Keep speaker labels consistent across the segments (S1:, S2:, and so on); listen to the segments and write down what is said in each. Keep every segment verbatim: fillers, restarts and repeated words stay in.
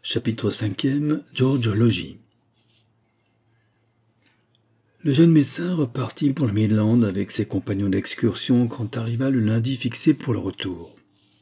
S1: Chapitre cinquième. George au logis. Le jeune médecin repartit pour le Midland avec ses compagnons d'excursion quand arriva le lundi fixé pour le retour.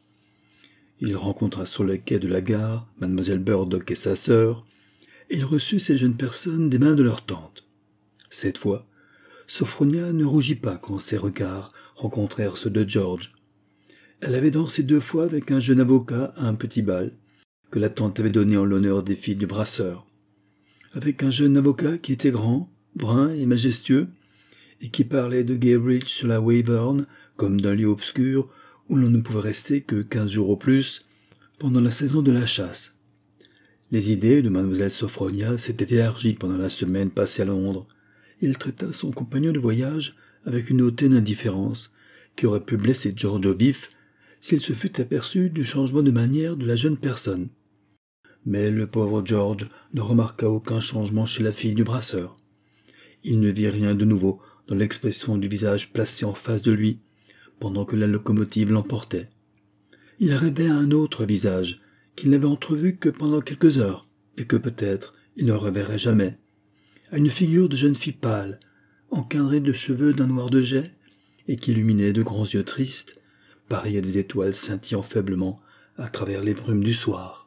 S1: Il rencontra sur le quai de la gare Mademoiselle Burdock et sa sœur, et il reçut ces jeunes personnes des mains de leur tante. Cette fois, Sophronia ne rougit pas quand ses regards rencontrèrent ceux de George. Elle avait dansé deux fois avec un jeune avocat à un petit bal que la tante avait donné en l'honneur des filles du brasseur. Avec un jeune avocat qui était grand, brun et majestueux, et qui parlait de Guebridge sur la Weybourne comme d'un lieu obscur où l'on ne pouvait rester que quinze jours au plus pendant la saison de la chasse. Les idées de mademoiselle Sophronia s'étaient élargies pendant la semaine passée à Londres. Il traita son compagnon de voyage avec une hautaine indifférence qui aurait pu blesser George au vif s'il se fût aperçu du changement de manière de la jeune personne. Mais le pauvre George ne remarqua aucun changement chez la fille du brasseur. Il ne vit rien de nouveau dans l'expression du visage placé en face de lui, pendant que la locomotive l'emportait. Il rêvait à un autre visage, qu'il n'avait entrevu que pendant quelques heures, et que peut-être il ne reverrait jamais, à une figure de jeune fille pâle, encadrée de cheveux d'un noir de jais, et qui illuminait de grands yeux tristes, pareils à des étoiles scintillant faiblement à travers les brumes du soir.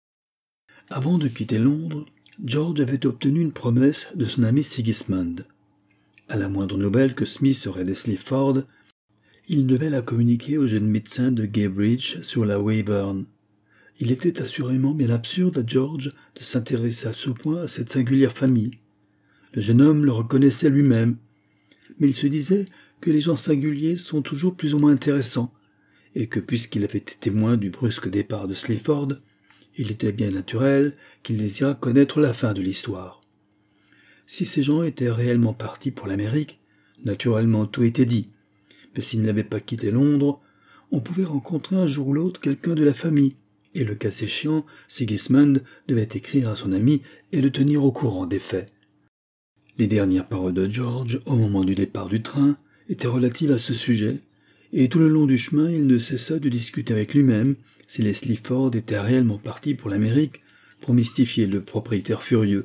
S1: Avant de quitter Londres, George avait obtenu une promesse de son ami Sigismund. À la moindre nouvelle que Smith aurait de Sleaford, il devait la communiquer au jeune médecin de Guebridge sur la Weybourne. Il était assurément bien absurde à George de s'intéresser à ce point à cette singulière famille. Le jeune homme le reconnaissait lui-même, mais il se disait que les gens singuliers sont toujours plus ou moins intéressants, et que puisqu'il avait été témoin du brusque départ de Sleaford, il était bien naturel qu'il désirât connaître la fin de l'histoire. Si ces gens étaient réellement partis pour l'Amérique, naturellement tout était dit, mais s'ils n'avaient pas quitté Londres, on pouvait rencontrer un jour ou l'autre quelqu'un de la famille, et le cas échéant, Sigismund devait écrire à son ami et le tenir au courant des faits. Les dernières paroles de George, au moment du départ du train, étaient relatives à ce sujet, et tout le long du chemin il ne cessa de discuter avec lui-même si les Sleaford étaient réellement partis pour l'Amérique pour mystifier le propriétaire furieux.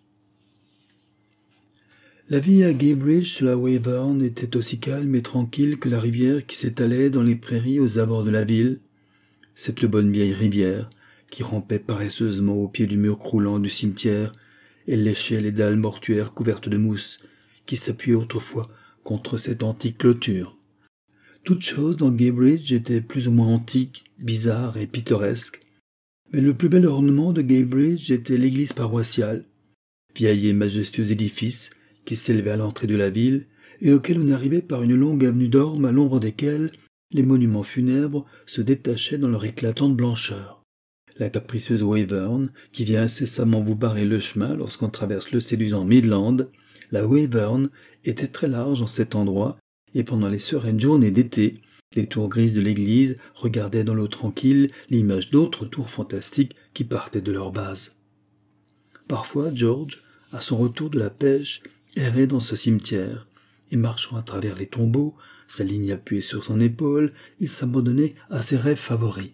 S1: La vie à Guebridge sur la Weybourne était aussi calme et tranquille que la rivière qui s'étalait dans les prairies aux abords de la ville, cette bonne vieille rivière qui rampait paresseusement au pied du mur croulant du cimetière et léchait les dalles mortuaires couvertes de mousse qui s'appuyaient autrefois contre cette antique clôture. Toute chose dans Guebridge était plus ou moins antique, bizarre et pittoresque, mais le plus bel ornement de Guebridge était l'église paroissiale, vieil et majestueux édifice qui s'élevait à l'entrée de la ville et auquel on arrivait par une longue avenue d'ormes à l'ombre desquelles les monuments funèbres se détachaient dans leur éclatante blancheur. La capricieuse Weybourne, qui vient incessamment vous barrer le chemin lorsqu'on traverse le séduisant Midland, la Weybourne était très large en cet endroit, et pendant les sereines journées d'été, les tours grises de l'église regardaient dans l'eau tranquille l'image d'autres tours fantastiques qui partaient de leur base. Parfois, George, à son retour de la pêche, errait dans ce cimetière, et marchant à travers les tombeaux, sa ligne appuyée sur son épaule, il s'abandonnait à ses rêves favoris.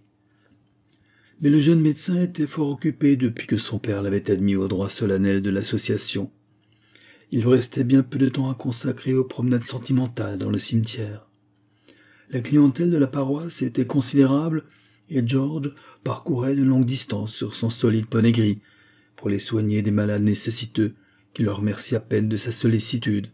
S1: Mais le jeune médecin était fort occupé depuis que son père l'avait admis au droit solennel de l'association. Il lui restait bien peu de temps à consacrer aux promenades sentimentales dans le cimetière. La clientèle de la paroisse était considérable et George parcourait de longues distances sur son solide poney gris pour les soigner des malades nécessiteux qui le remerciaient à peine de sa sollicitude.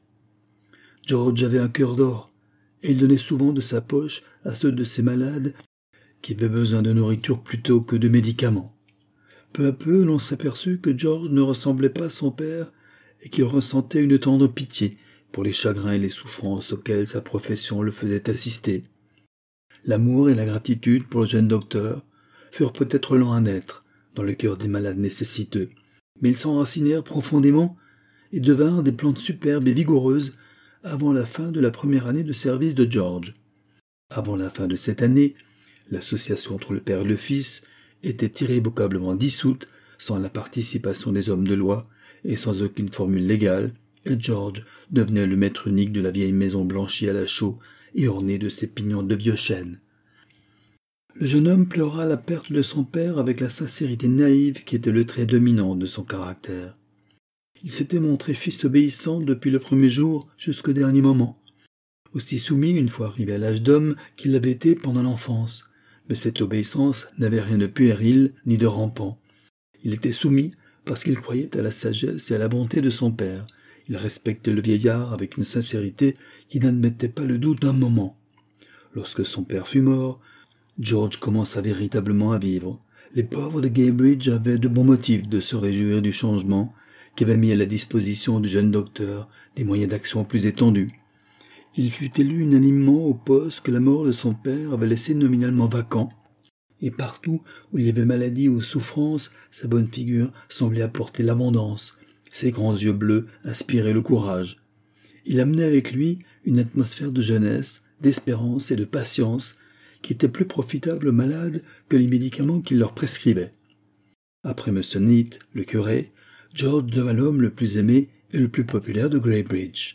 S1: George avait un cœur d'or et il donnait souvent de sa poche à ceux de ces malades qui avaient besoin de nourriture plutôt que de médicaments. Peu à peu, l'on s'aperçut que George ne ressemblait pas à son père et qu'il ressentait une tendre pitié pour les chagrins et les souffrances auxquelles sa profession le faisait assister. L'amour et la gratitude pour le jeune docteur furent peut-être lents à naître dans le cœur des malades nécessiteux, mais ils s'enracinèrent profondément et devinrent des plantes superbes et vigoureuses avant la fin de la première année de service de George. Avant la fin de cette année, l'association entre le père et le fils était irrévocablement dissoute sans la participation des hommes de loi et sans aucune formule légale, et George devenait le maître unique de la vieille maison blanchie à la chaux et ornée de ses pignons de vieux chêne. Le jeune homme pleura la perte de son père avec la sincérité naïve qui était le trait dominant de son caractère. Il s'était montré fils obéissant depuis le premier jour jusqu'au dernier moment, aussi soumis une fois arrivé à l'âge d'homme qu'il l'avait été pendant l'enfance, mais cette obéissance n'avait rien de puéril ni de rampant. Il était soumis parce qu'il croyait à la sagesse et à la bonté de son père. Il respectait le vieillard avec une sincérité qui n'admettait pas le doute d'un moment. Lorsque son père fut mort, George commença véritablement à vivre. Les pauvres de Guybridge avaient de bons motifs de se réjouir du changement qui avait mis à la disposition du jeune docteur des moyens d'action plus étendus. Il fut élu unanimement au poste que la mort de son père avait laissé nominalement vacant, et partout où il y avait maladie ou souffrance, sa bonne figure semblait apporter l'abondance, ses grands yeux bleus inspiraient le courage. Il amenait avec lui une atmosphère de jeunesse, d'espérance et de patience qui était plus profitable aux malades que les médicaments qu'il leur prescrivait. Après M Neat, le curé, George devint l'homme le plus aimé et le plus populaire de Guybridge.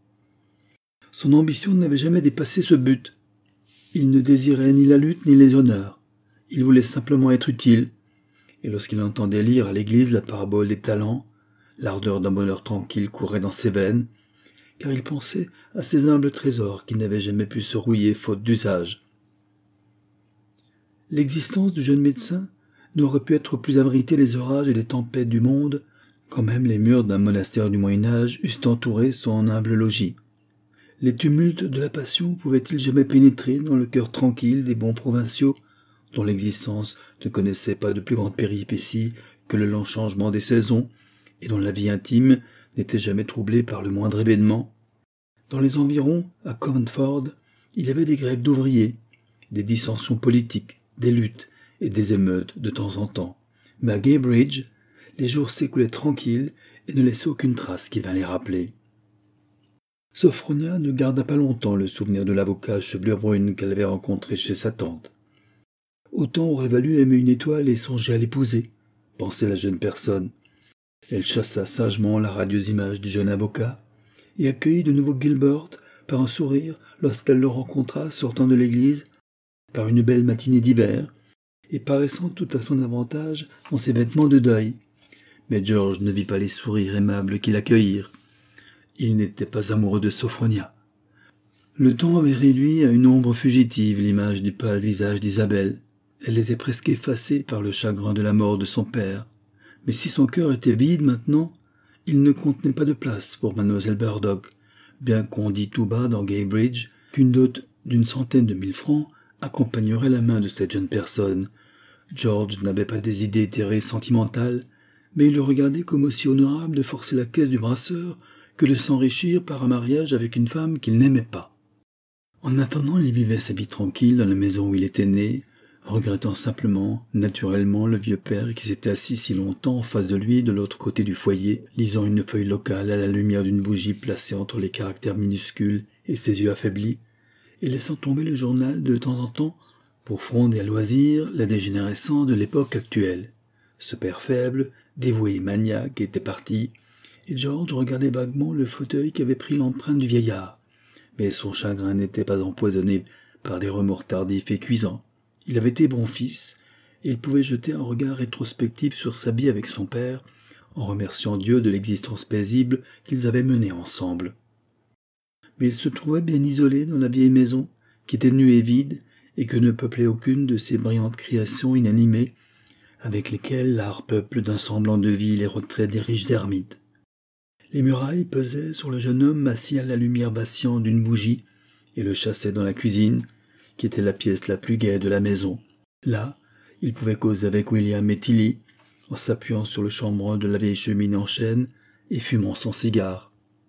S1: Son ambition n'avait jamais dépassé ce but. Il ne désirait ni la lutte ni les honneurs. Il voulait simplement être utile. Et lorsqu'il entendait lire à l'église la parabole des talents, l'ardeur d'un bonheur tranquille courait dans ses veines, car il pensait à ces humbles trésors qui n'avaient jamais pu se rouiller faute d'usage. L'existence du jeune médecin n'aurait pu être plus abritée les orages et les tempêtes du monde, quand même les murs d'un monastère du Moyen-Âge eussent entouré son humble logis. Les tumultes de la passion pouvaient-ils jamais pénétrer dans le cœur tranquille des bons provinciaux, dont l'existence ne connaissait pas de plus grande péripéties que le lent changement des saisons, et dont la vie intime n'était jamais troublée par le moindre événement? Dans les environs, à Commandford, il y avait des grèves d'ouvriers, des dissensions politiques, des luttes et des émeutes de temps en temps. Mais à Guybridge, les jours s'écoulaient tranquilles et ne laissaient aucune trace qui vint les rappeler. Sophronia ne garda pas longtemps le souvenir de l'avocat chevelure brune qu'elle avait rencontré chez sa tante. Autant aurait valu aimer une étoile et songer à l'épouser, pensait la jeune personne. Elle chassa sagement la radieuse image du jeune avocat et accueillit de nouveau Gilbert par un sourire lorsqu'elle le rencontra sortant de l'église par une belle matinée d'hiver et paraissant tout à son avantage dans ses vêtements de deuil. Mais George ne vit pas les sourires aimables qui l'accueillirent. Il n'était pas amoureux de Sophronia. Le temps avait réduit à une ombre fugitive l'image du pâle visage d'Isabelle. Elle était presque effacée par le chagrin de la mort de son père. Mais si son cœur était vide maintenant, il ne contenait pas de place pour mademoiselle Burdock, bien qu'on dit tout bas dans Guybridge qu'une dot d'une centaine de mille francs accompagnerait la main de cette jeune personne. George n'avait pas des idées terrées sentimentales, mais il le regardait comme aussi honorable de forcer la caisse du brasseur que de s'enrichir par un mariage avec une femme qu'il n'aimait pas. En attendant, il vivait sa vie tranquille dans la maison où il était né, regrettant simplement, naturellement, le vieux père qui s'était assis si longtemps en face de lui de l'autre côté du foyer, lisant une feuille locale à la lumière d'une bougie placée entre les caractères minuscules et ses yeux affaiblis, et laissant tomber le journal de temps en temps pour fronder à loisir la dégénérescence de l'époque actuelle. Ce père faible, dévoué et maniaque était parti, et George regardait vaguement le fauteuil qu'avait pris l'empreinte du vieillard. Mais son chagrin n'était pas empoisonné par des remords tardifs et cuisants. Il avait été bon fils, et il pouvait jeter un regard rétrospectif sur sa vie avec son père, en remerciant Dieu de l'existence paisible qu'ils avaient menée ensemble. Mais il se trouvait bien isolé dans la vieille maison, qui était nue et vide, et que ne peuplait aucune de ces brillantes créations inanimées, avec lesquelles l'art peuple d'un semblant de vie les retraits des riches ermites. Les murailles pesaient sur le jeune homme assis à la lumière vacillante d'une bougie et le chassaient dans la cuisine, qui était la pièce la plus gaie de la maison. Là, il pouvait causer avec William et Tilly, en s'appuyant sur le chambranle de la vieille cheminée en chêne et fumant son cigare.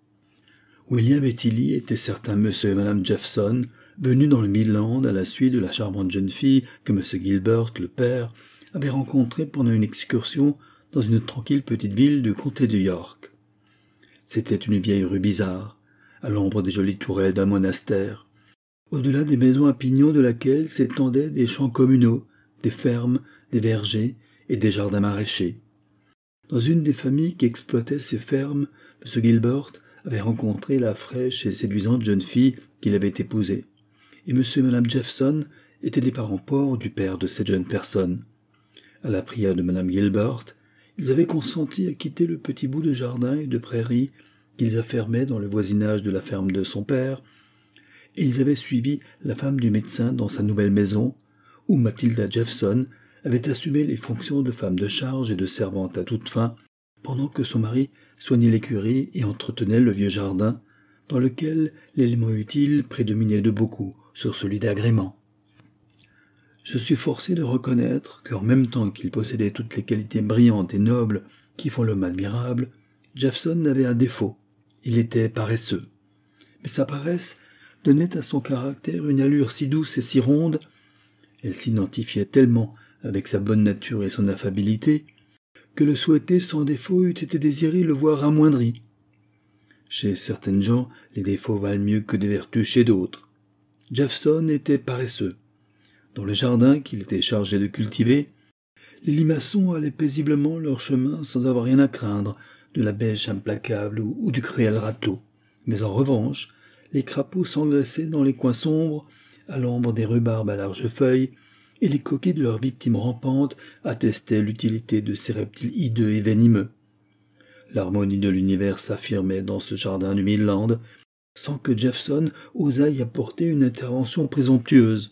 S1: William et Tilly étaient certains monsieur et madame Jeffson, venus dans le Midland à la suite de la charmante jeune fille que M. Gilbert, le père, avait rencontrée pendant une excursion dans une tranquille petite ville du comté de York. C'était une vieille rue bizarre, à l'ombre des jolies tourelles d'un monastère, au-delà des maisons à pignons de laquelle s'étendaient des champs communaux, des fermes, des vergers et des jardins maraîchers. Dans une des familles qui exploitaient ces fermes, M. Gilbert avait rencontré la fraîche et séduisante jeune fille qu'il avait épousée, et M et Mme Jeffson étaient des parents pauvres du père de cette jeune personne. À la prière de madame Gilbert, ils avaient consenti à quitter le petit bout de jardin et de prairie qu'ils affermaient dans le voisinage de la ferme de son père, et ils avaient suivi la femme du médecin dans sa nouvelle maison, où Mathilda Jeffson avait assumé les fonctions de femme de charge et de servante à toute fin, pendant que son mari soignait l'écurie et entretenait le vieux jardin, dans lequel l'élément utile prédominait de beaucoup sur celui d'agrément. Je suis forcé de reconnaître qu'en même temps qu'il possédait toutes les qualités brillantes et nobles qui font l'homme admirable, Jeffson avait un défaut, il était paresseux. Mais sa paresse donnait à son caractère une allure si douce et si ronde, elle s'identifiait tellement avec sa bonne nature et son affabilité, que le souhaiter sans défaut eût été désiré le voir amoindri. Chez certaines gens, les défauts valent mieux que des vertus chez d'autres. Jeffson était paresseux. Dans le jardin qu'il était chargé de cultiver, les limaçons allaient paisiblement leur chemin sans avoir rien à craindre de la bêche implacable ou, ou du cruel râteau. Mais en revanche, les crapauds s'engraissaient dans les coins sombres, à l'ombre des rhubarbes à larges feuilles, et les coquilles de leurs victimes rampantes attestaient l'utilité de ces reptiles hideux et venimeux. L'harmonie de l'univers s'affirmait dans ce jardin du Midland, sans que Jeffson osât y apporter une intervention présomptueuse.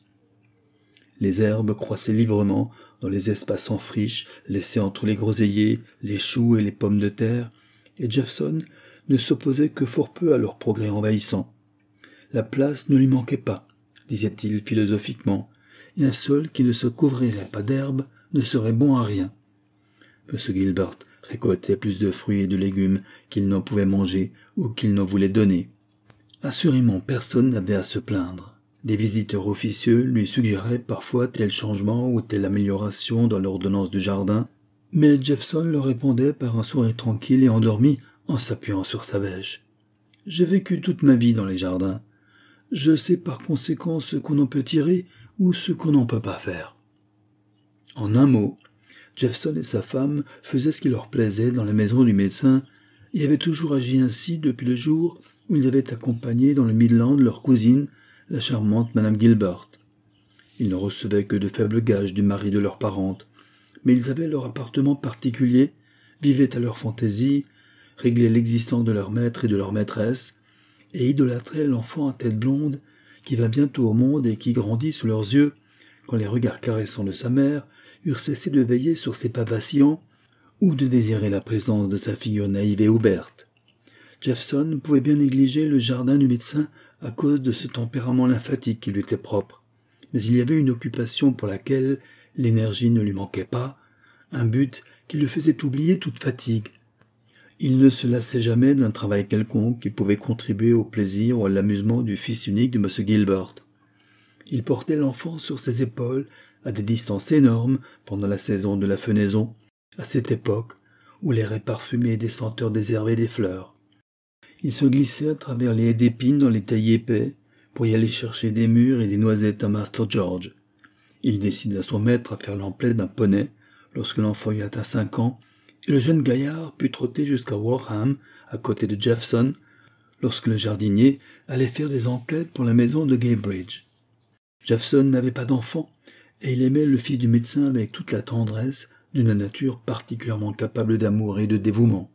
S1: Les herbes croissaient librement dans les espaces en friche laissés entre les groseilliers, les choux et les pommes de terre, et Jeffson ne s'opposait que fort peu à leur progrès envahissant. La place ne lui manquait pas, disait-il philosophiquement, et un sol qui ne se couvrirait pas d'herbe ne serait bon à rien. M. Gilbert récoltait plus de fruits et de légumes qu'il n'en pouvait manger ou qu'il n'en voulait donner. Assurément personne n'avait à se plaindre. Des visiteurs officieux lui suggéraient parfois tel changement ou telle amélioration dans l'ordonnance du jardin, mais Jeffson leur répondait par un sourire tranquille et endormi en s'appuyant sur sa bêche. « J'ai vécu toute ma vie dans les jardins. Je sais par conséquent ce qu'on en peut tirer ou ce qu'on n'en peut pas faire. » En un mot, Jeffson et sa femme faisaient ce qui leur plaisait dans la maison du médecin et avaient toujours agi ainsi depuis le jour où ils avaient accompagné dans le Midland leur cousine, la charmante madame Gilbert. Ils ne recevaient que de faibles gages du mari de leur parente, mais ils avaient leur appartement particulier, vivaient à leur fantaisie, réglaient l'existence de leur maître et de leur maîtresse, et idolâtraient l'enfant à tête blonde qui va bientôt au monde et qui grandit sous leurs yeux, quand les regards caressants de sa mère eurent cessé de veiller sur ses pas vacillants ou de désirer la présence de sa figure naïve et ouverte. Jeffson pouvait bien négliger le jardin du médecin à cause de ce tempérament lymphatique qui lui était propre, mais il y avait une occupation pour laquelle l'énergie ne lui manquait pas, un but qui le faisait oublier toute fatigue. Il ne se lassait jamais d'un travail quelconque qui pouvait contribuer au plaisir ou à l'amusement du fils unique de M. Gilbert. Il portait l'enfant sur ses épaules à des distances énormes pendant la saison de la fenaison, à cette époque où l'air est parfumé des senteurs des herbes et des fleurs. Il se glissait à travers les haies d'épines dans les taillis épais pour y aller chercher des mûres et des noisettes à Master George. Il décida son maître à faire l'emplette d'un poney lorsque l'enfant eut atteint cinq ans, et le jeune gaillard put trotter jusqu'à Wareham, à côté de Jeffson, lorsque le jardinier allait faire des emplettes pour la maison de Gaybridge. Jeffson n'avait pas d'enfant, et il aimait le fils du médecin avec toute la tendresse d'une nature particulièrement capable d'amour et de dévouement.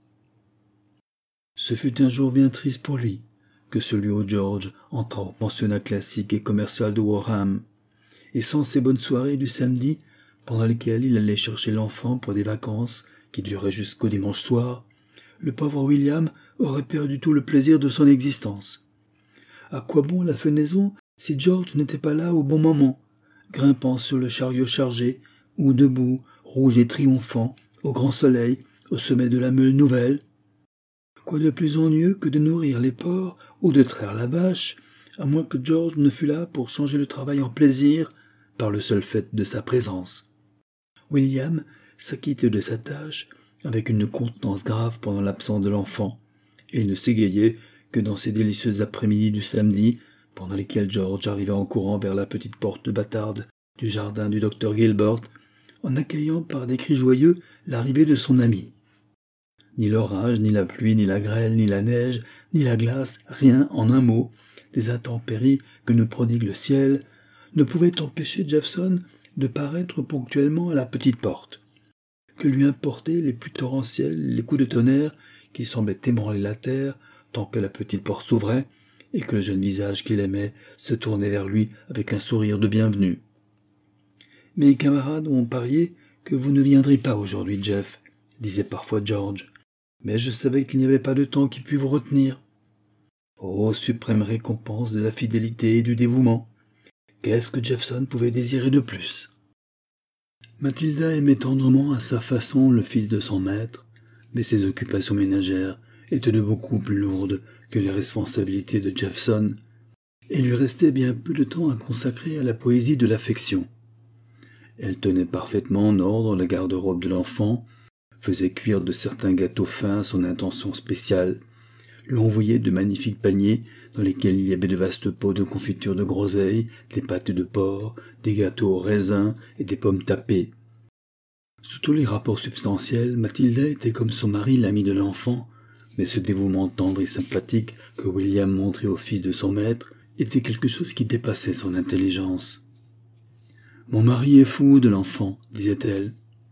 S1: Ce fut un jour bien triste pour lui que celui où George entra au pensionnat classique et commercial de Wareham, et sans ces bonnes soirées du samedi, pendant lesquelles il allait chercher l'enfant pour des vacances qui duraient jusqu'au dimanche soir, le pauvre William aurait perdu tout le plaisir de son existence. À quoi bon la fenaison si George n'était pas là au bon moment, grimpant sur le chariot chargé, ou debout, rouge et triomphant, au grand soleil, au sommet de la meule nouvelle? Quoi de plus ennuyeux que de nourrir les porcs ou de traire la vache, à moins que George ne fût là pour changer le travail en plaisir par le seul fait de sa présence. William s'acquittait de sa tâche avec une contenance grave pendant l'absence de l'enfant, et il ne s'égayait que dans ces délicieuses après-midi du samedi, pendant lesquels George arrivait en courant vers la petite porte bâtarde du jardin du docteur Gilbert, en accueillant par des cris joyeux l'arrivée de son ami. Ni l'orage, ni la pluie, ni la grêle, ni la neige, ni la glace, rien, en un mot, des intempéries que nous prodigue le ciel, ne pouvait empêcher Jephson de paraître ponctuellement à la petite porte. Que lui importaient les pluies torrentielles, les coups de tonnerre qui semblaient ébranler la terre tant que la petite porte s'ouvrait et que le jeune visage qu'il aimait se tournait vers lui avec un sourire de bienvenue. « Mes camarades ont parié que vous ne viendriez pas aujourd'hui, Jeff, » disait parfois George. « Mais je savais qu'il n'y avait pas de temps qui pût vous retenir. » Ô suprême récompense de la fidélité et du dévouement! Qu'est-ce que Jephson pouvait désirer de plus? Mathilda aimait tendrement à sa façon le fils de son maître, mais ses occupations ménagères étaient de beaucoup plus lourdes que les responsabilités de Jephson, et lui restait bien peu de temps à consacrer à la poésie de l'affection. Elle tenait parfaitement en ordre la garde-robe de l'enfant, faisait cuire de certains gâteaux fins à son intention spéciale, lui envoyait de magnifiques paniers dans lesquels il y avait de vastes pots de confiture de groseille, des pâtes de porc, des gâteaux au raisin et des pommes tapées. Sous tous les rapports substantiels, Mathilda était comme son mari l'ami de l'enfant, mais ce dévouement tendre et sympathique que William montrait au fils de son maître était quelque chose qui dépassait son intelligence. « Mon mari est fou de l'enfant, » disait-elle.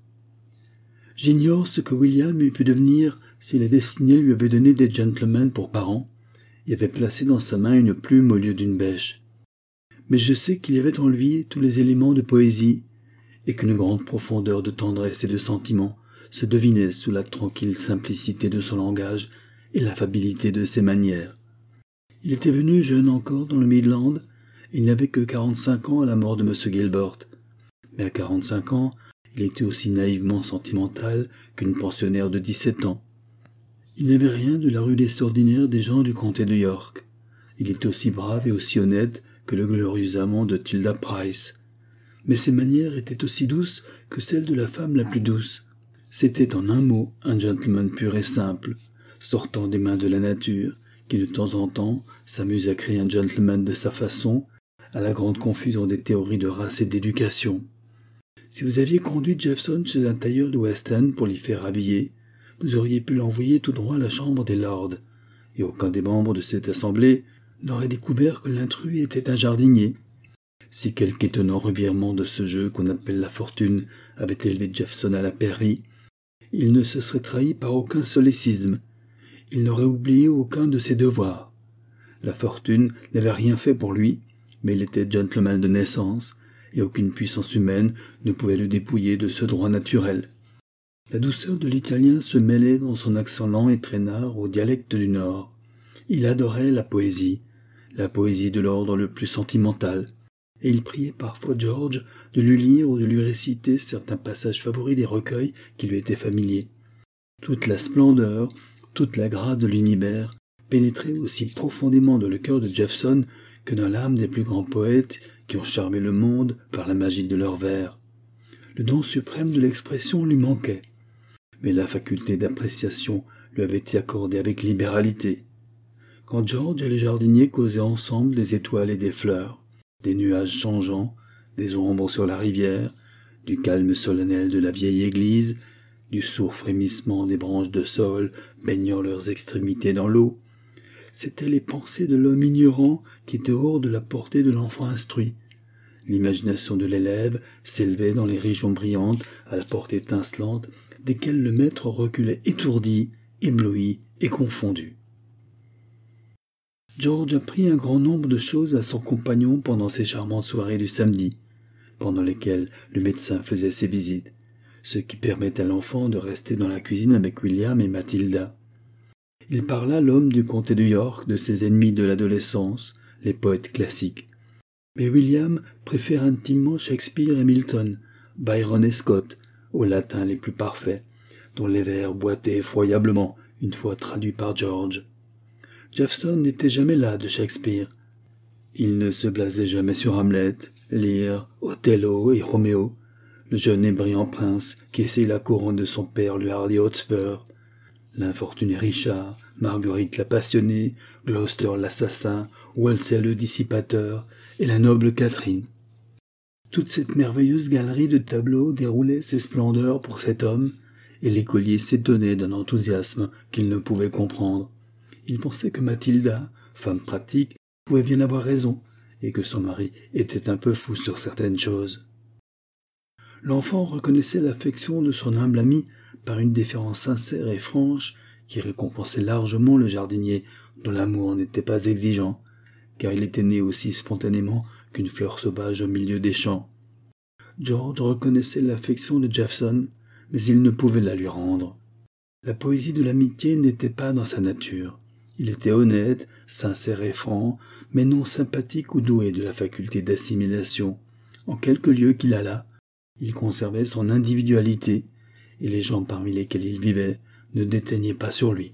S1: « J'ignore ce que William eût pu devenir si la destinée lui avait donné des gentlemen pour parents et avait placé dans sa main une plume au lieu d'une bêche. Mais je sais qu'il y avait en lui tous les éléments de poésie et qu'une grande profondeur de tendresse et de sentiment se devinait sous la tranquille simplicité de son langage et l'affabilité de ses manières. Il était venu jeune encore dans le Midland, et il n'avait que quarante-cinq ans à la mort de M. Gilbert. Mais à quarante-cinq ans, il était aussi naïvement sentimental qu'une pensionnaire de dix-sept ans. Il n'avait rien de la rudesse ordinaire des gens du comté de York. Il était aussi brave et aussi honnête que le glorieux amant de Tilda Price. Mais ses manières étaient aussi douces que celles de la femme la plus douce. C'était en un mot un gentleman pur et simple, sortant des mains de la nature, qui de temps en temps s'amuse à créer un gentleman de sa façon, à la grande confusion des théories de race et d'éducation. Si vous aviez conduit Jephson chez un tailleur de West End pour l'y faire habiller, vous auriez pu l'envoyer tout droit à la chambre des lords, et aucun des membres de cette assemblée n'aurait découvert que l'intrus était un jardinier. Si quelque étonnant revirement de ce jeu qu'on appelle la fortune avait élevé Jephson à la pairie, il ne se serait trahi par aucun solécisme. Il n'aurait oublié aucun de ses devoirs. La fortune n'avait rien fait pour lui, mais il était gentleman de naissance, et aucune puissance humaine ne pouvait le dépouiller de ce droit naturel. La douceur de l'italien se mêlait dans son accent lent et traînard au dialecte du Nord. Il adorait la poésie, la poésie de l'ordre le plus sentimental, et il priait parfois George de lui lire ou de lui réciter certains passages favoris des recueils qui lui étaient familiers. Toute la splendeur, toute la grâce de l'univers pénétrait aussi profondément dans le cœur de Jephson que dans l'âme des plus grands poètes qui ont charmé le monde par la magie de leurs vers. Le don suprême de l'expression lui manquait, mais la faculté d'appréciation lui avait été accordée avec libéralité. Quand George et le jardinier causaient ensemble des étoiles et des fleurs, des nuages changeants, des ombres sur la rivière, du calme solennel de la vieille église, du sourd frémissement des branches de saule baignant leurs extrémités dans l'eau, c'étaient les pensées de l'homme ignorant qui étaient hors de la portée de l'enfant instruit. L'imagination de l'élève s'élevait dans les régions brillantes à la portée étincelante desquelles le maître reculait étourdi, ébloui et confondu. George apprit un grand nombre de choses à son compagnon pendant ces charmantes soirées du samedi, pendant lesquelles le médecin faisait ses visites, ce qui permet à l'enfant de rester dans la cuisine avec William et Mathilda. Il parla l'homme du comté de York de ses ennemis de l'adolescence, les poètes classiques. Mais William préfère intimement Shakespeare et Milton, Byron et Scott, aux latins les plus parfaits, dont les vers boitaient effroyablement une fois traduits par George. Jephson n'était jamais las de Shakespeare. Il ne se blasait jamais sur Hamlet, Lear, Othello et Roméo, le jeune et brillant prince qui essayait la couronne de son père le hardi Hotspur, l'infortuné Richard, Marguerite la passionnée, Gloucester l'assassin, Wolsey le dissipateur et la noble Catherine. Toute cette merveilleuse galerie de tableaux déroulait ses splendeurs pour cet homme, et l'écolier s'étonnait d'un enthousiasme qu'il ne pouvait comprendre. Il pensait que Mathilda, femme pratique, pouvait bien avoir raison, et que son mari était un peu fou sur certaines choses. L'enfant reconnaissait l'affection de son humble ami par une déférence sincère et franche qui récompensait largement le jardinier dont l'amour n'était pas exigeant, car il était né aussi spontanément qu'une fleur sauvage au milieu des champs. George reconnaissait l'affection de Jefferson, mais il ne pouvait la lui rendre. La poésie de l'amitié n'était pas dans sa nature. Il était honnête, sincère et franc, mais non sympathique ou doué de la faculté d'assimilation. En quelque lieu qu'il allât, il conservait son individualité, et les gens parmi lesquels il vivait ne déteignaient pas sur lui.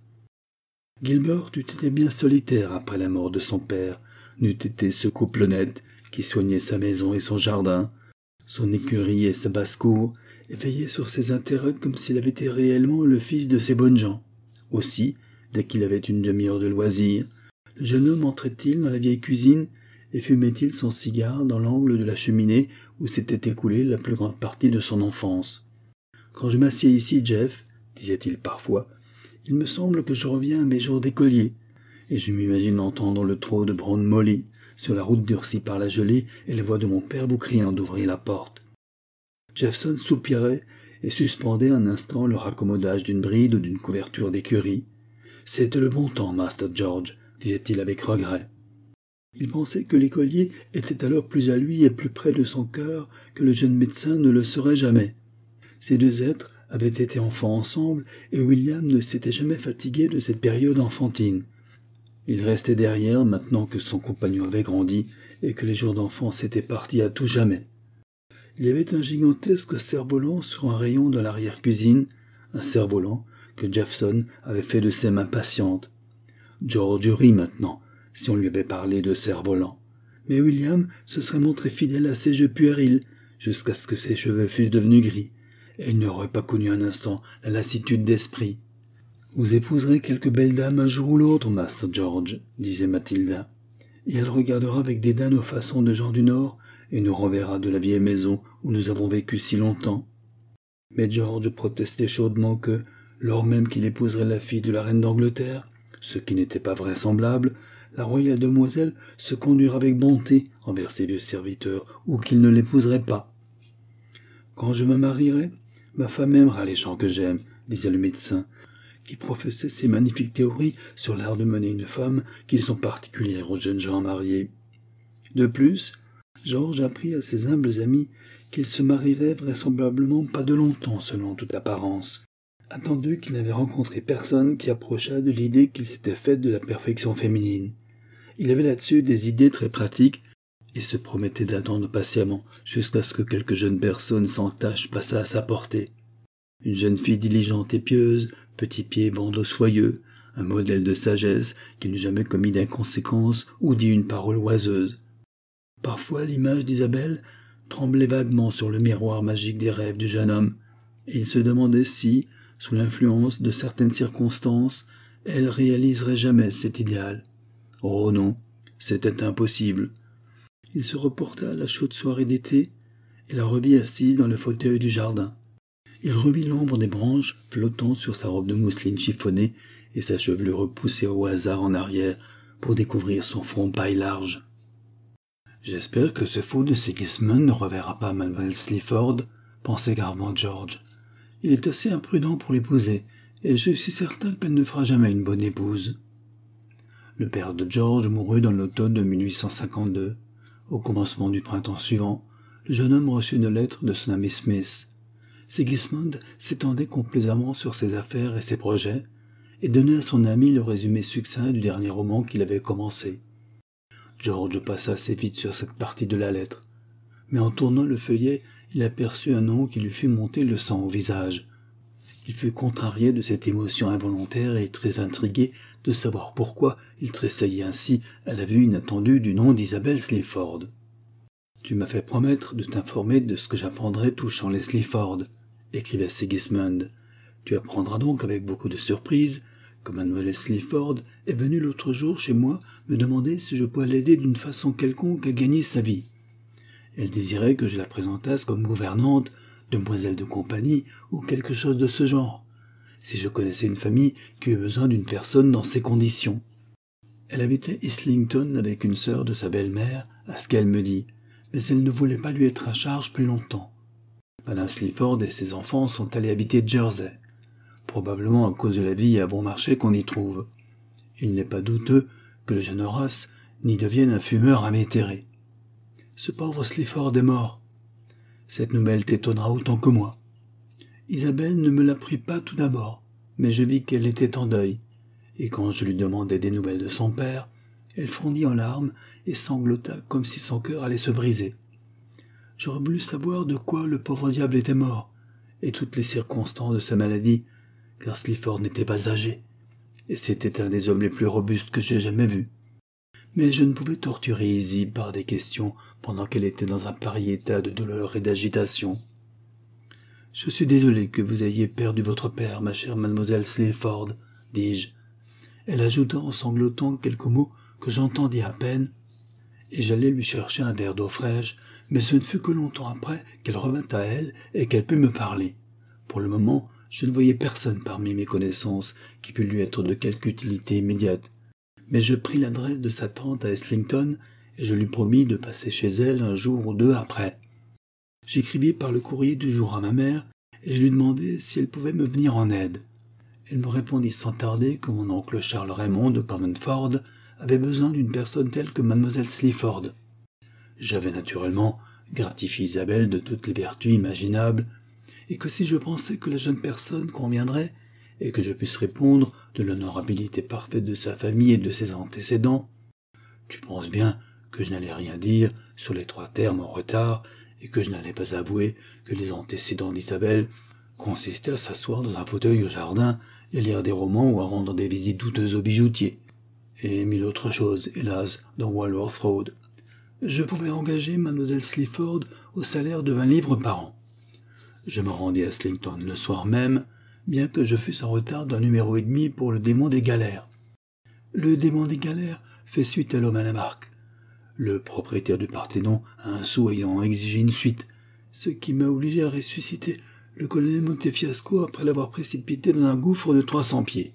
S1: Gilbert eût été bien solitaire après la mort de son père, n'eût été ce couple honnête qui soignait sa maison et son jardin, son écurie et sa basse-cour, et veillait sur ses intérêts comme s'il avait été réellement le fils de ces bonnes gens. Aussi, dès qu'il avait une demi-heure de loisir, le jeune homme entrait-il dans la vieille cuisine et fumait-il son cigare dans l'angle de la cheminée où s'était écoulée la plus grande partie de son enfance. « Quand je m'assieds ici, Jeff, disait-il parfois, il me semble que je reviens à mes jours d'écolier, et je m'imagine entendre le trot de Brown Molly sur la route durcie par la gelée et la voix de mon père vous criant d'ouvrir la porte. » Jefferson soupirait et suspendait un instant le raccommodage d'une bride ou d'une couverture d'écurie. « C'était le bon temps, Master George, » disait-il avec regret. Il pensait que l'écolier était alors plus à lui et plus près de son cœur que le jeune médecin ne le serait jamais. Ces deux êtres avaient été enfants ensemble et William ne s'était jamais fatigué de cette période enfantine. Il restait derrière maintenant que son compagnon avait grandi et que les jours d'enfance étaient partis à tout jamais. Il y avait un gigantesque cerf-volant sur un rayon de l'arrière-cuisine, un cerf-volant que Jefferson avait fait de ses mains patientes. George rit maintenant, si on lui avait parlé de cerf-volant. Mais William se serait montré fidèle à ses jeux puérils, jusqu'à ce que ses cheveux fussent devenus gris, et il n'aurait pas connu un instant la lassitude d'esprit. « Vous épouserez quelque belle dame un jour ou l'autre, Master George, » disait Mathilda, « et elle regardera avec dédain nos façons de gens du Nord, et nous renverra de la vieille maison où nous avons vécu si longtemps. » Mais George protestait chaudement que, lors même qu'il épouserait la fille de la reine d'Angleterre, ce qui n'était pas vraisemblable, la royale demoiselle se conduirait avec bonté envers ses vieux serviteurs ou qu'il ne l'épouserait pas. « Quand je me marierai, ma femme aimera les gens que j'aime, » disait le médecin, qui professait ces magnifiques théories sur l'art de mener une femme qui sont particulières aux jeunes gens mariés. De plus, George apprit à ses humbles amis qu'il se marierait vraisemblablement pas de longtemps selon toute apparence, attendu qu'il n'avait rencontré personne qui approchât de l'idée qu'il s'était faite de la perfection féminine. Il avait là-dessus des idées très pratiques et se promettait d'attendre patiemment jusqu'à ce que quelque jeune personne sans tache passât à sa portée. Une jeune fille diligente et pieuse, petits pieds bandeaux soyeux, un modèle de sagesse qui n'eût jamais commis d'inconséquence ou dit une parole oiseuse. Parfois l'image d'Isabelle tremblait vaguement sur le miroir magique des rêves du jeune homme, et il se demandait si, sous l'influence de certaines circonstances, elle réaliserait jamais cet idéal. Oh non, c'était impossible. Il se reporta à la chaude soirée d'été et la revit assise dans le fauteuil du jardin. Il revit l'ombre des branches flottant sur sa robe de mousseline chiffonnée et sa chevelure repoussée au hasard en arrière pour découvrir son front paille large. « J'espère que ce fou de Sigismund ne reverra pas Mademoiselle Sleaford, » pensait gravement George. « Il est assez imprudent pour l'épouser, et je suis certain qu'elle ne fera jamais une bonne épouse. » Le père de George mourut dans l'automne de mille huit cent cinquante-deux. Au commencement du printemps suivant, le jeune homme reçut une lettre de son ami Smith. Sigismund s'étendait complaisamment sur ses affaires et ses projets, et donnait à son ami le résumé succinct du dernier roman qu'il avait commencé. George passa assez vite sur cette partie de la lettre, mais en tournant le feuillet, il aperçut un nom qui lui fit monter le sang au visage. Il fut contrarié de cette émotion involontaire et très intrigué de savoir pourquoi il tressaillait ainsi à la vue inattendue du nom d'Isabelle Sleaford. « Tu m'as fait promettre de t'informer de ce que j'apprendrai touchant les Sleaford, » écrivait Sigismund. « Tu apprendras donc avec beaucoup de surprise que Mademoiselle Sleaford est venue l'autre jour chez moi me demander si je pouvais l'aider d'une façon quelconque à gagner sa vie. Elle désirait que je la présentasse comme gouvernante, demoiselle de compagnie ou quelque chose de ce genre, si je connaissais une famille qui eût besoin d'une personne dans ces conditions. Elle habitait Islington avec une sœur de sa belle-mère, à ce qu'elle me dit, mais elle ne voulait pas lui être à charge plus longtemps. Madame Sleaford et ses enfants sont allés habiter Jersey, probablement à cause de la vie à bon marché qu'on y trouve. Il n'est pas douteux que le jeune Horace n'y devienne un fumeur invétéré. Ce pauvre Sleaford est mort. Cette nouvelle t'étonnera autant que moi. Isabelle ne me l'apprit pas tout d'abord, mais je vis qu'elle était en deuil, et quand je lui demandai des nouvelles de son père, elle fondit en larmes et sanglota comme si son cœur allait se briser. J'aurais voulu savoir de quoi le pauvre diable était mort, et toutes les circonstances de sa maladie, car Sleaford n'était pas âgé, et c'était un des hommes les plus robustes que j'ai jamais vus. Mais je ne pouvais torturer Izzy par des questions pendant qu'elle était dans un pareil état de douleur et d'agitation. « Je suis désolé que vous ayez perdu votre père, ma chère mademoiselle Sleaford, dis-je. » Elle ajouta en sanglotant quelques mots que j'entendis à peine, et j'allai lui chercher un verre d'eau fraîche, mais ce ne fut que longtemps après qu'elle revint à elle et qu'elle put me parler. Pour le moment, je ne voyais personne parmi mes connaissances qui pût lui être de quelque utilité immédiate, mais je pris l'adresse de sa tante à Islington et je lui promis de passer chez elle un jour ou deux après. J'écrivis par le courrier du jour à ma mère et je lui demandai si elle pouvait me venir en aide. Elle me répondit sans tarder que mon oncle Charles Raymond de Covenford avait besoin d'une personne telle que mademoiselle Sleaford. J'avais naturellement gratifié Isabelle de toutes les vertus imaginables, et que si je pensais que la jeune personne conviendrait, et que je puisse répondre de l'honorabilité parfaite de sa famille et de ses antécédents, tu penses bien que je n'allais rien dire sur les trois termes en retard, et que je n'allais pas avouer que les antécédents d'Isabelle consistaient à s'asseoir dans un fauteuil au jardin et lire des romans ou à rendre des visites douteuses aux bijoutiers, et mille autres choses, hélas, dans Walworth Road. Je pouvais engager mademoiselle Sleaford au salaire de vingt livres par an. Je me rendis à Islington le soir même, bien que je fusse en retard d'un numéro et demi pour le démon des galères. Le démon des galères fait suite à l'homme à la marque. Le propriétaire du Parthénon a un sou ayant exigé une suite, ce qui m'a obligé à ressusciter le colonel Montefiasco après l'avoir précipité dans un gouffre de trois cents pieds.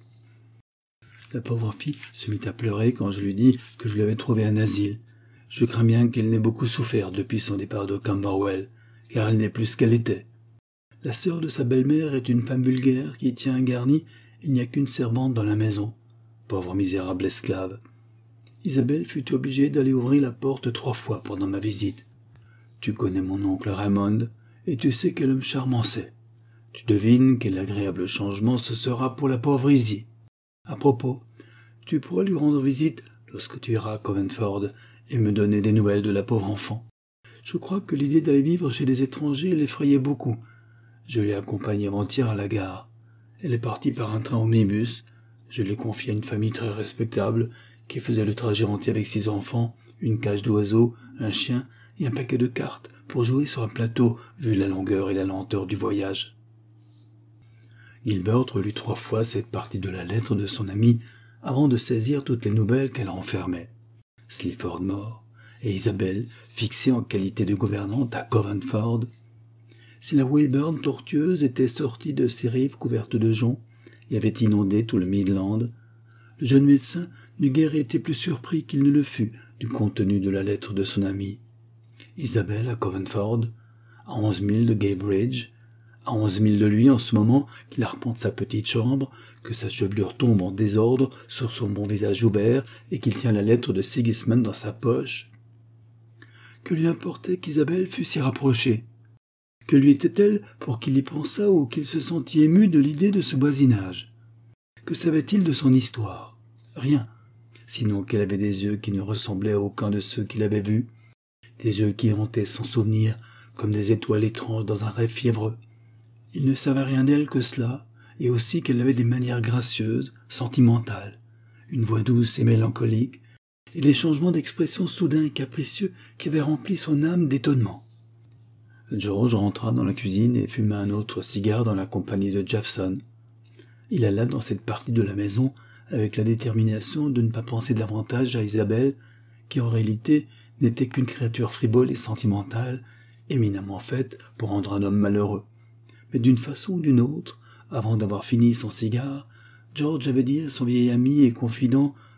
S1: La pauvre fille se mit à pleurer quand je lui dis que je lui avais trouvé un asile. Je crains bien qu'elle n'ait beaucoup souffert depuis son départ de Camberwell, car elle n'est plus ce qu'elle était. La sœur de sa belle-mère est une femme vulgaire qui tient un garni, il n'y a qu'une servante dans la maison. Pauvre misérable esclave. Isabelle fut obligée d'aller ouvrir la porte trois fois pendant ma visite. Tu connais mon oncle Raymond, et tu sais quel homme charmant c'est. Tu devines quel agréable changement ce sera pour la pauvre Izzy. À propos, tu pourras lui rendre visite lorsque tu iras à Covenford et me donner des nouvelles de la pauvre enfant. Je crois que l'idée d'aller vivre chez les étrangers l'effrayait beaucoup. Je l'ai accompagnée avant-hier à la gare. Elle est partie par un train omnibus. Je l'ai confiée à une famille très respectable qui faisait le trajet entier avec six enfants, une cage d'oiseaux, un chien et un paquet de cartes pour jouer sur un plateau vu la longueur et la lenteur du voyage. Gilbert relut trois fois cette partie de la lettre de son ami avant de saisir toutes les nouvelles qu'elle renfermait. Sleaford mort, et Isabelle fixée en qualité de gouvernante à Covenford. Si la Weyburn tortueuse était sortie de ses rives couvertes de joncs et avait inondé tout le Midland, le jeune médecin n'eût guère été plus surpris qu'il ne le fut du contenu de la lettre de son ami. Isabelle à Covenford, à onze milles de Guybridge, à onze milles de lui en ce moment qu'il arpente sa petite chambre, que sa chevelure tombe en désordre sur son bon visage ouvert et qu'il tient la lettre de Sigismund dans sa poche. Que lui importait qu'Isabelle fût si rapprochée? Que lui était-elle pour qu'il y pensât ou qu'il se sentît ému de l'idée de ce voisinage? Que savait-il de son histoire? Rien, sinon qu'elle avait des yeux qui ne ressemblaient à aucun de ceux qu'il avait vus, des yeux qui hantaient son souvenir comme des étoiles étranges dans un rêve fiévreux. Il ne savait rien d'elle que cela, et aussi qu'elle avait des manières gracieuses, sentimentales, une voix douce et mélancolique, et des changements d'expression soudains et capricieux qui avaient rempli son âme d'étonnement. George rentra dans la cuisine et fuma un autre cigare dans la compagnie de Jephson. Il alla dans cette partie de la maison avec la détermination de ne pas penser davantage à Isabelle, qui en réalité n'était qu'une créature frivole et sentimentale, éminemment faite pour rendre un homme malheureux. Mais d'une façon ou d'une autre, avant d'avoir fini son cigare, George avait dit à son vieil ami et confident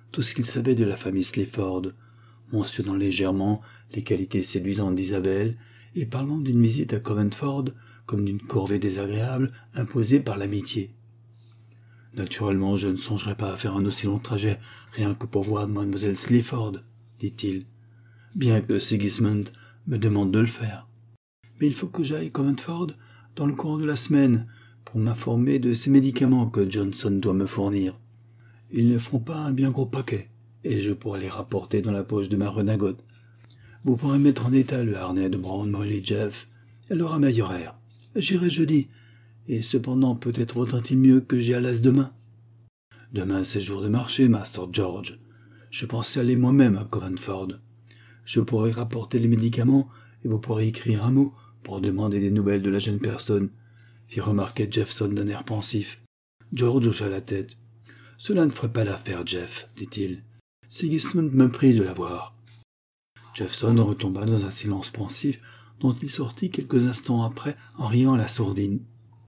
S1: tout ce qu'il savait de la famille Sleaford, mentionnant légèrement les qualités séduisantes d'Isabelle et parlant d'une visite à Coventford comme d'une corvée désagréable imposée par l'amitié. Naturellement, je ne songerais pas à faire un aussi long trajet rien que pour voir mademoiselle Sleaford, dit-il, bien que Sigismund me demande de le faire. Mais il faut que j'aille à Coventford dans le courant de la semaine pour m'informer de ces médicaments que Johnson doit me fournir. Ils ne feront pas un bien gros paquet, et je pourrai les rapporter dans la poche de ma redingote. Vous pourrez mettre en état le harnais de Brown Molly, Jeff. Elle aura meilleur air. J'irai jeudi, et cependant peut-être vaudrait-il mieux que j'y allasse demain. Demain c'est jour de marché, Master George. Je pensais aller moi-même à Coventford. Je pourrai rapporter les médicaments, et vous pourrez écrire un mot pour demander des nouvelles de la jeune personne, fit remarquer Jeffson d'un air pensif. George hocha la tête. Cela ne ferait pas l'affaire, Jeff, dit-il. Sigismund me prie de la voir. Jeffson retomba dans un silence pensif dont il sortit quelques instants après en riant à la sourdine.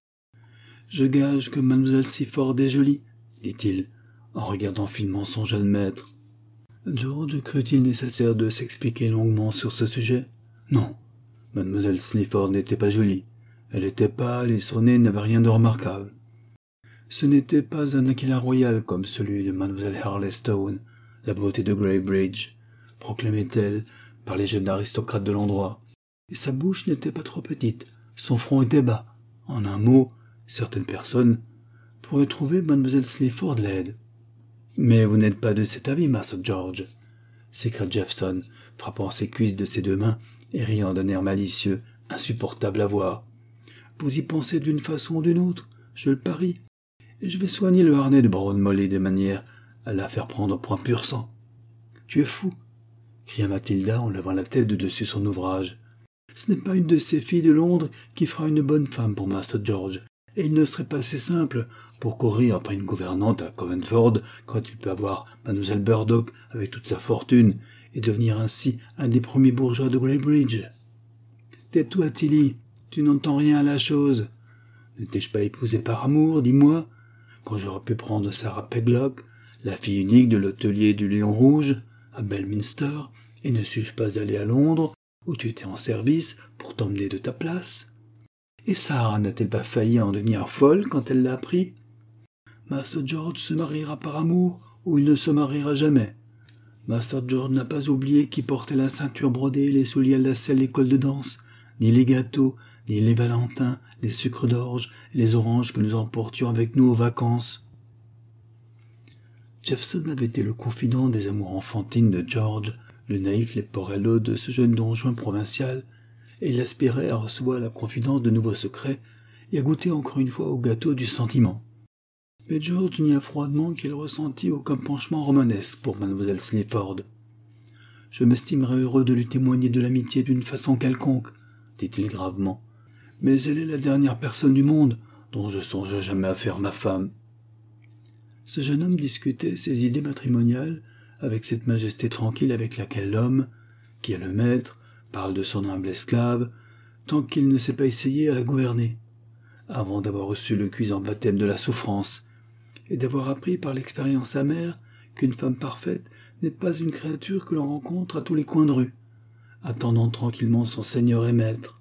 S1: « Je gage que mademoiselle Sleaford est jolie, dit-il, en regardant finement son jeune maître. George crut-il nécessaire de s'expliquer longuement sur ce sujet? Non, mademoiselle Sleaford n'était pas jolie. Elle était pâle et son nez n'avait rien de remarquable. Ce n'était pas un aquilin royal comme celui de mademoiselle Harlestone, la beauté de Graybridge, proclamait-elle par les jeunes aristocrates de l'endroit. Et sa bouche n'était pas trop petite, son front était bas. En un mot, certaines personnes pourraient trouver mademoiselle Sleaford laide. Mais vous n'êtes pas de cet avis, Master George, s'écria Jeffson, frappant ses cuisses de ses deux mains et riant d'un air malicieux, insupportable à voir. Vous y pensez d'une façon ou d'une autre, je le parie, et je vais soigner le harnais de Brown Molly de manière à la faire prendre point pur sang. Tu es fou, cria Mathilda en levant la tête de dessus son ouvrage. Ce n'est pas une de ces filles de Londres qui fera une bonne femme pour Master George, et il ne serait pas assez simple pour courir après une gouvernante à Coventford quand il peut avoir mademoiselle Burdock avec toute sa fortune et devenir ainsi un des premiers bourgeois de Graybridge. Tais-toi, Tilly, tu n'entends rien à la chose. Ne t'ai-je pas épousé par amour, dis-moi, quand j'aurais pu prendre Sarah Peglock, la fille unique de l'hôtelier du Lion Rouge, à Belminster, et ne suis-je pas allé à Londres, où tu étais en service, pour t'emmener de ta place? Et Sarah n'a-t-elle pas failli en devenir folle quand elle l'a appris? Master George se mariera par amour, ou il ne se mariera jamais. Master George n'a pas oublié qui portait la ceinture brodée, les souliers à lacets à l'école de danse, ni les gâteaux, ni les valentins, les sucres d'orge, les oranges que nous emportions avec nous aux vacances. Jeffson avait été le confident des amours enfantines de George, le naïf Leporello de ce jeune donjon provincial, et il aspirait à recevoir la confidence de nouveaux secrets et à goûter encore une fois au gâteau du sentiment. Mais George nia froidement qu'il ressentit aucun penchement romanesque pour mademoiselle Sleaford. « Je m'estimerais heureux de lui témoigner de l'amitié d'une façon quelconque, dit-il gravement, mais elle est la dernière personne du monde dont je songeais jamais à faire ma femme. » Ce jeune homme discutait ses idées matrimoniales avec cette majesté tranquille avec laquelle l'homme, qui est le maître, parle de son humble esclave, tant qu'il ne s'est pas essayé à la gouverner, avant d'avoir reçu le cuisant baptême de la souffrance, et d'avoir appris par l'expérience amère qu'une femme parfaite n'est pas une créature que l'on rencontre à tous les coins de rue, attendant tranquillement son seigneur et maître.